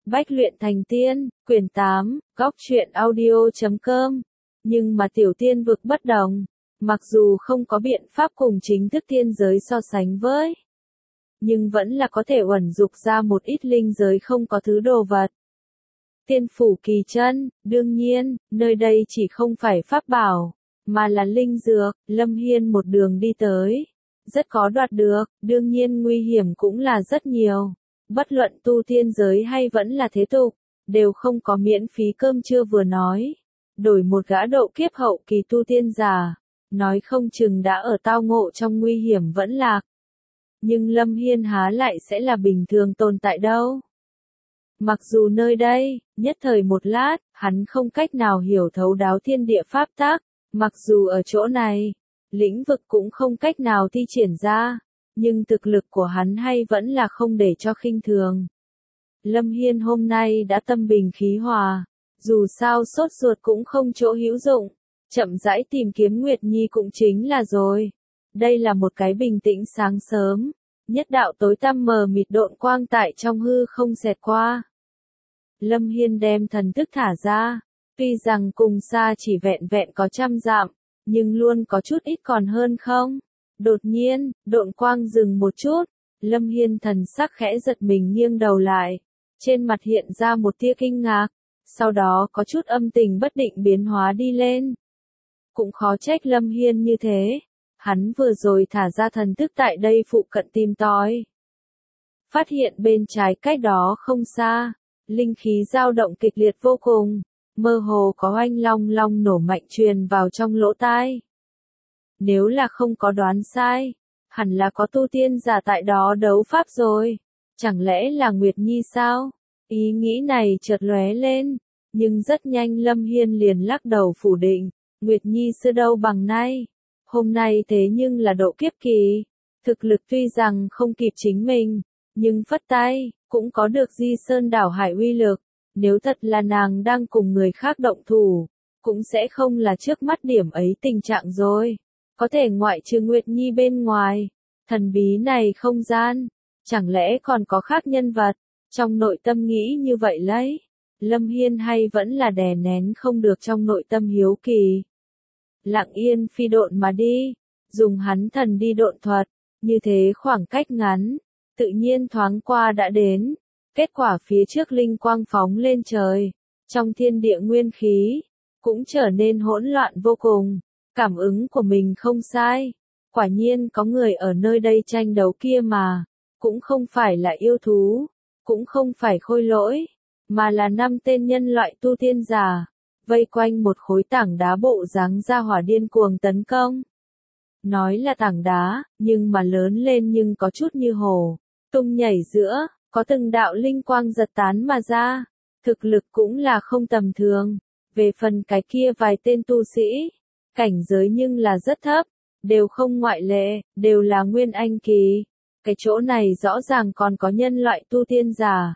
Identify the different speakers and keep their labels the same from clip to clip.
Speaker 1: Bách luyện thành tiên, quyển 8, góc truyện audio.com. Nhưng mà tiểu tiên vực bất đồng. Mặc dù không có biện pháp cùng chính thức tiên giới so sánh với, nhưng vẫn là có thể uẩn dục ra một ít linh giới không có thứ đồ vật. Tiên phủ kỳ chân, đương nhiên, nơi đây chỉ không phải pháp bảo, mà là linh dược. Lâm Hiên một đường đi tới, rất có đoạt được, đương nhiên nguy hiểm cũng là rất nhiều. Bất luận tu tiên giới hay vẫn là thế tục, đều không có miễn phí cơm trưa vừa nói. Đổi một gã độ kiếp hậu kỳ tu tiên giả, nói không chừng đã ở tao ngộ trong nguy hiểm vẫn lạc. Nhưng Lâm Hiên há lại sẽ là bình thường tồn tại đâu. Mặc dù nơi đây, nhất thời một lát, hắn không cách nào hiểu thấu đáo thiên địa pháp tắc, mặc dù ở chỗ này, lĩnh vực cũng không cách nào thi triển ra, nhưng thực lực của hắn hay vẫn là không để cho khinh thường. Lâm Hiên hôm nay đã tâm bình khí hòa, dù sao sốt ruột cũng không chỗ hữu dụng, chậm rãi tìm kiếm Nguyệt Nhi cũng chính là rồi. Đây là một cái bình tĩnh sáng sớm, nhất đạo tối tăm mờ mịt độn quang tại trong hư không xẹt qua. Lâm Hiên đem thần thức thả ra, tuy rằng cùng xa chỉ vẹn vẹn có 100 dặm, nhưng luôn có chút ít còn hơn không. Đột nhiên, độn quang dừng một chút, Lâm Hiên thần sắc khẽ giật mình nghiêng đầu lại, trên mặt hiện ra một tia kinh ngạc, sau đó có chút âm tình bất định biến hóa đi lên. Cũng khó trách Lâm Hiên như thế, hắn vừa rồi thả ra thần thức tại đây phụ cận tìm tòi. Phát hiện bên trái cách đó không xa, linh khí dao động kịch liệt vô cùng, mơ hồ có oanh long long nổ mạnh truyền vào trong lỗ tai. Nếu là không có đoán sai, hẳn là có tu tiên giả tại đó đấu pháp rồi. Chẳng lẽ là Nguyệt Nhi sao? Ý nghĩ này chợt lóe lên, nhưng rất nhanh Lâm Hiên liền lắc đầu phủ định. Nguyệt Nhi xưa đâu bằng nay. Hôm nay thế nhưng là độ kiếp kỳ. Thực lực tuy rằng không kịp chính mình, nhưng phất tay, cũng có được Di Sơn đảo hải uy lực. Nếu thật là nàng đang cùng người khác động thủ, cũng sẽ không là trước mắt điểm ấy tình trạng rồi. Có thể ngoại trừ Nguyệt Nhi bên ngoài, thần bí này không gian, chẳng lẽ còn có khác nhân vật, trong nội tâm nghĩ như vậy lấy. Lâm Hiên hay vẫn là đè nén không được trong nội tâm hiếu kỳ. Lặng yên phi độn mà đi, dùng hắn thần đi độn thuật, như thế khoảng cách ngắn, tự nhiên thoáng qua đã đến. Kết quả phía trước linh quang phóng lên trời, trong thiên địa nguyên khí, cũng trở nên hỗn loạn vô cùng. Cảm ứng của mình không sai, quả nhiên có người ở nơi đây tranh đấu kia mà, cũng không phải là yêu thú, cũng không phải khôi lỗi, mà là 5 tên nhân loại tu tiên giả, vây quanh một khối tảng đá bộ dáng ra hỏa điên cuồng tấn công. Nói là tảng đá, nhưng mà lớn lên nhưng có chút như hồ, tung nhảy giữa, có từng đạo linh quang giật tán mà ra, thực lực cũng là không tầm thường. Về phần cái kia vài tên tu sĩ, cảnh giới nhưng là rất thấp, đều không ngoại lệ, đều là nguyên anh kỳ. Cái chỗ này rõ ràng còn có nhân loại tu tiên giả.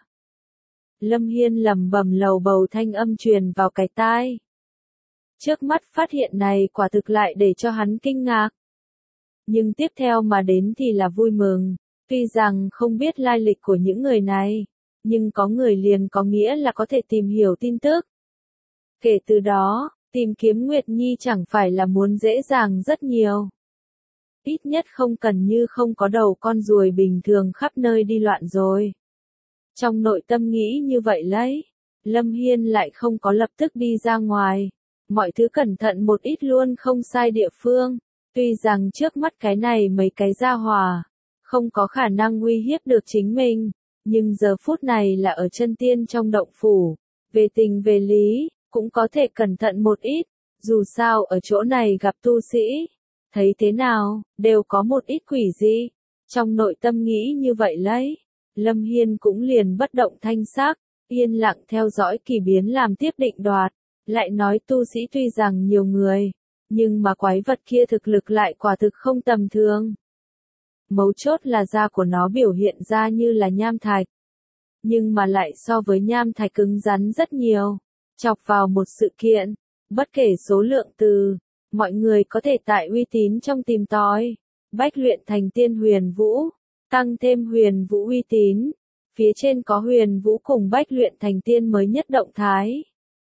Speaker 1: Lâm Hiên lẩm bẩm lầu bầu thanh âm truyền vào cái tai. Trước mắt phát hiện này quả thực lại để cho hắn kinh ngạc. Nhưng tiếp theo mà đến thì là vui mừng, tuy rằng không biết lai lịch của những người này, nhưng có người liền có nghĩa là có thể tìm hiểu tin tức. Kể từ đó, tìm kiếm Nguyệt Nhi chẳng phải là muốn dễ dàng rất nhiều. Ít nhất không cần như không có đầu con ruồi bình thường khắp nơi đi loạn rồi. Trong nội tâm nghĩ như vậy lấy, Lâm Hiên lại không có lập tức đi ra ngoài. Mọi thứ cẩn thận một ít luôn không sai địa phương. Tuy rằng trước mắt cái này mấy cái gia hỏa, không có khả năng uy hiếp được chính mình. Nhưng giờ phút này là ở chân tiên trong động phủ. Về tình về lý, cũng có thể cẩn thận một ít. Dù sao ở chỗ này gặp tu sĩ, thấy thế nào, đều có một ít quỷ dị. Trong nội tâm nghĩ như vậy lấy, Lâm Hiên cũng liền bất động thanh sắc, yên lặng theo dõi kỳ biến làm tiếp định đoạt. Lại nói tu sĩ tuy rằng nhiều người, nhưng mà quái vật kia thực lực lại quả thực không tầm thường. Mấu chốt là da của nó biểu hiện ra như là nham thạch, nhưng mà lại so với nham thạch cứng rắn rất nhiều. Chọc vào một sự kiện, bất kể số lượng từ, mọi người có thể tại uy tín trong tìm tòi, bách luyện thành tiên huyền vũ, tăng thêm huyền vũ uy tín, Phía trên có Huyền Vũ cùng Bách Luyện Thành Tiên mới nhất động thái.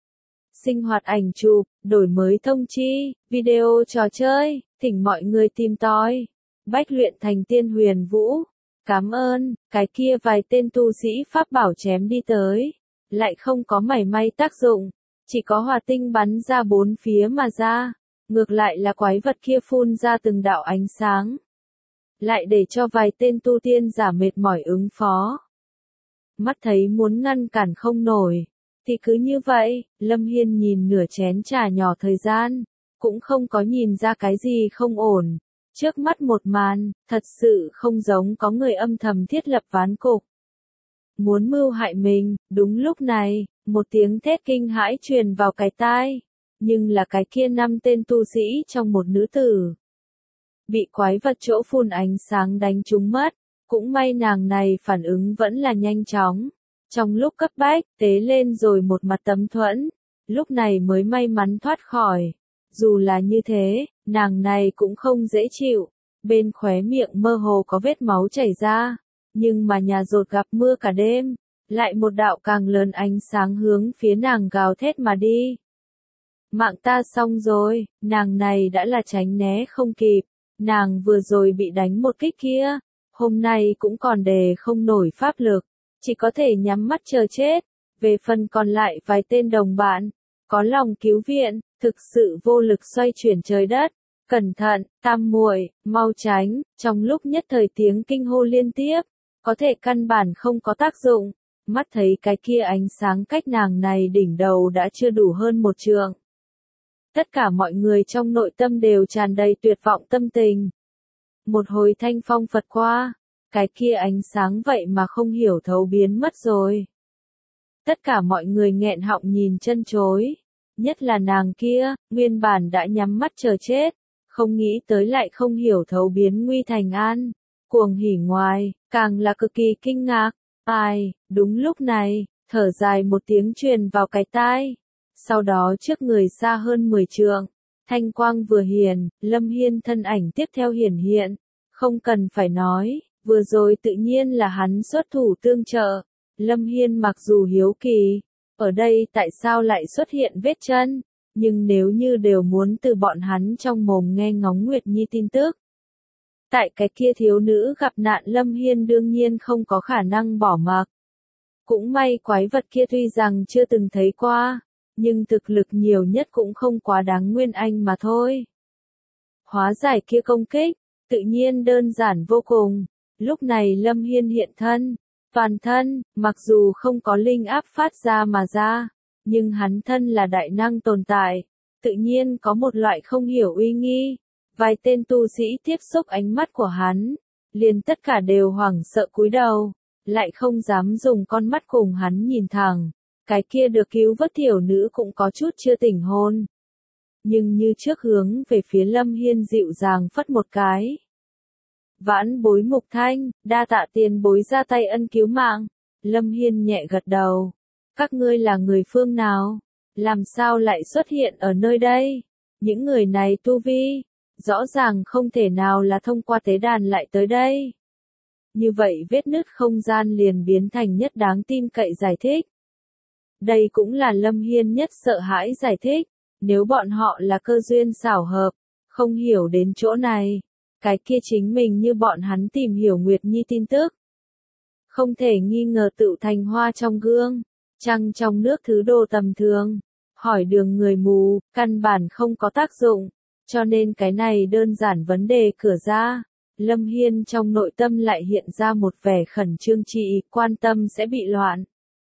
Speaker 1: Sinh hoạt ảnh chụp, đổi mới thông chi, video trò chơi, thỉnh mọi người tìm tòi. Bách Luyện Thành Tiên Huyền Vũ. Cảm ơn, cái kia vài tên tu sĩ pháp bảo chém đi tới. Lại không có mảy may tác dụng. Chỉ có hỏa tinh bắn ra bốn phía mà ra. Ngược lại là quái vật kia phun ra từng đạo ánh sáng. Lại để cho vài tên tu tiên giả mệt mỏi ứng phó. Mắt thấy muốn ngăn cản không nổi. Thì cứ như vậy, Lâm Hiên nhìn nửa chén trà nhỏ thời gian. Cũng không có nhìn ra cái gì không ổn. Trước mắt một màn, thật sự không giống có người âm thầm thiết lập ván cục. Muốn mưu hại mình, đúng lúc này, một tiếng thét kinh hãi truyền vào cái tai. Nhưng là cái kia 5 tên tu sĩ trong một nữ tử. Bị quái vật chỗ phun ánh sáng đánh trúng mất. Cũng may nàng này phản ứng vẫn là nhanh chóng. Trong lúc cấp bách, tế lên rồi một mặt tấm thuẫn. Lúc này mới may mắn thoát khỏi. Dù là như thế, nàng này cũng không dễ chịu. Bên khóe miệng mơ hồ có vết máu chảy ra. Nhưng mà nhà dột gặp mưa cả đêm. Lại một đạo càng lớn ánh sáng hướng phía nàng gào thét mà đi. Mạng ta xong rồi, nàng này đã là tránh né không kịp. Nàng vừa rồi bị đánh một kích kia. Hôm nay cũng còn đề không nổi pháp lực. Chỉ có thể nhắm mắt chờ chết. Về phần còn lại vài tên đồng bạn. Có lòng cứu viện, thực sự vô lực xoay chuyển trời đất. Cẩn thận, tam muội, mau tránh. Trong lúc nhất thời tiếng kinh hô liên tiếp. Có thể căn bản không có tác dụng. Mắt thấy cái kia ánh sáng cách nàng này đỉnh đầu đã chưa đủ hơn một trượng. Tất cả mọi người trong nội tâm đều tràn đầy tuyệt vọng tâm tình. Một hồi thanh phong phật qua. Cái kia ánh sáng vậy mà không hiểu thấu biến mất rồi. Tất cả mọi người nghẹn họng nhìn chân chối. Nhất là nàng kia, nguyên bản đã nhắm mắt chờ chết. Không nghĩ tới lại không hiểu thấu biến nguy thành an. Cuồng hỉ ngoài, càng là cực kỳ kinh ngạc. Ai, đúng lúc này, thở dài một tiếng truyền vào cái tai. Sau đó trước người xa hơn 10 trượng. Thanh quang vừa hiển, Lâm Hiên thân ảnh tiếp theo hiển hiện. Không cần phải nói. Vừa rồi tự nhiên là hắn xuất thủ tương trợ. Lâm Hiên mặc dù hiếu kỳ, ở đây tại sao lại xuất hiện vết chân, nhưng nếu như đều muốn từ bọn hắn trong mồm nghe ngóng Nguyệt Nhi tin tức. Tại cái kia thiếu nữ gặp nạn Lâm Hiên đương nhiên không có khả năng bỏ mặc. Cũng may quái vật kia tuy rằng chưa từng thấy qua, nhưng thực lực nhiều nhất cũng không quá đáng nguyên anh mà thôi. Hóa giải kia công kích, tự nhiên đơn giản vô cùng. Lúc này Lâm Hiên hiện thân, toàn thân, mặc dù không có linh áp phát ra mà ra, nhưng hắn thân là đại năng tồn tại, tự nhiên có một loại không hiểu uy nghi. Vài tên tu sĩ tiếp xúc ánh mắt của hắn, liền tất cả đều hoảng sợ cúi đầu, lại không dám dùng con mắt cùng hắn nhìn thẳng. Cái kia được cứu vớt tiểu nữ cũng có chút chưa tỉnh hồn. Nhưng như trước hướng về phía Lâm Hiên dịu dàng phất một cái. Vãn bối Mục Thanh, đa tạ tiền bối ra tay ân cứu mạng. Lâm Hiên nhẹ gật đầu. Các ngươi là người phương nào? Làm sao lại xuất hiện ở nơi đây? Những người này tu vi, rõ ràng không thể nào là thông qua tế đàn lại tới đây. Như vậy vết nứt không gian liền biến thành nhất đáng tin cậy giải thích. Đây cũng là Lâm Hiên nhất sợ hãi giải thích. Nếu bọn họ là cơ duyên xảo hợp, không hiểu đến chỗ này. Cái kia chính mình như bọn hắn tìm hiểu Nguyệt Nhi tin tức. Không thể nghi ngờ tự thành hoa trong gương, trăng trong nước thứ đồ tầm thường. Hỏi đường người mù, căn bản không có tác dụng. Cho nên cái này đơn giản vấn đề cửa ra. Lâm Hiên trong nội tâm lại hiện ra một vẻ khẩn trương trị, quan tâm sẽ bị loạn.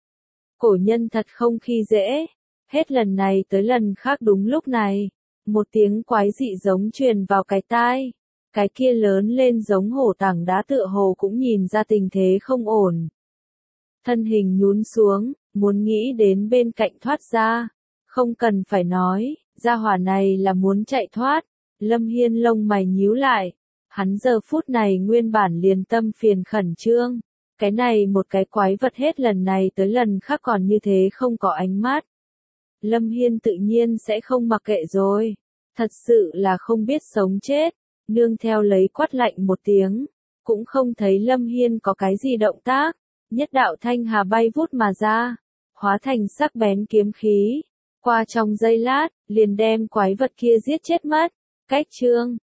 Speaker 1: Cổ nhân thật không khi dễ. Hết lần này tới lần khác đúng lúc này. Một tiếng quái dị giống truyền vào cái tai. Cái kia lớn lên giống hổ tảng đá tựa hồ cũng nhìn ra tình thế không ổn. Thân hình nhún xuống, muốn nghĩ đến bên cạnh thoát ra. Không cần phải nói, gia hỏa này là muốn chạy thoát. Lâm Hiên lông mày nhíu lại. Hắn giờ phút này nguyên bản liền tâm phiền khẩn trương. Cái này một cái quái vật hết lần này tới lần khác còn như thế không có ánh mắt. Lâm Hiên tự nhiên sẽ không mặc kệ rồi. Thật sự là không biết sống chết. Nương theo lấy quát lạnh một tiếng. Cũng không thấy Lâm Hiên có cái gì động tác. Nhất đạo thanh hà bay vút mà ra, hóa thành sắc bén kiếm khí. Qua trong giây lát, liền đem quái vật kia giết chết mất. Cách chương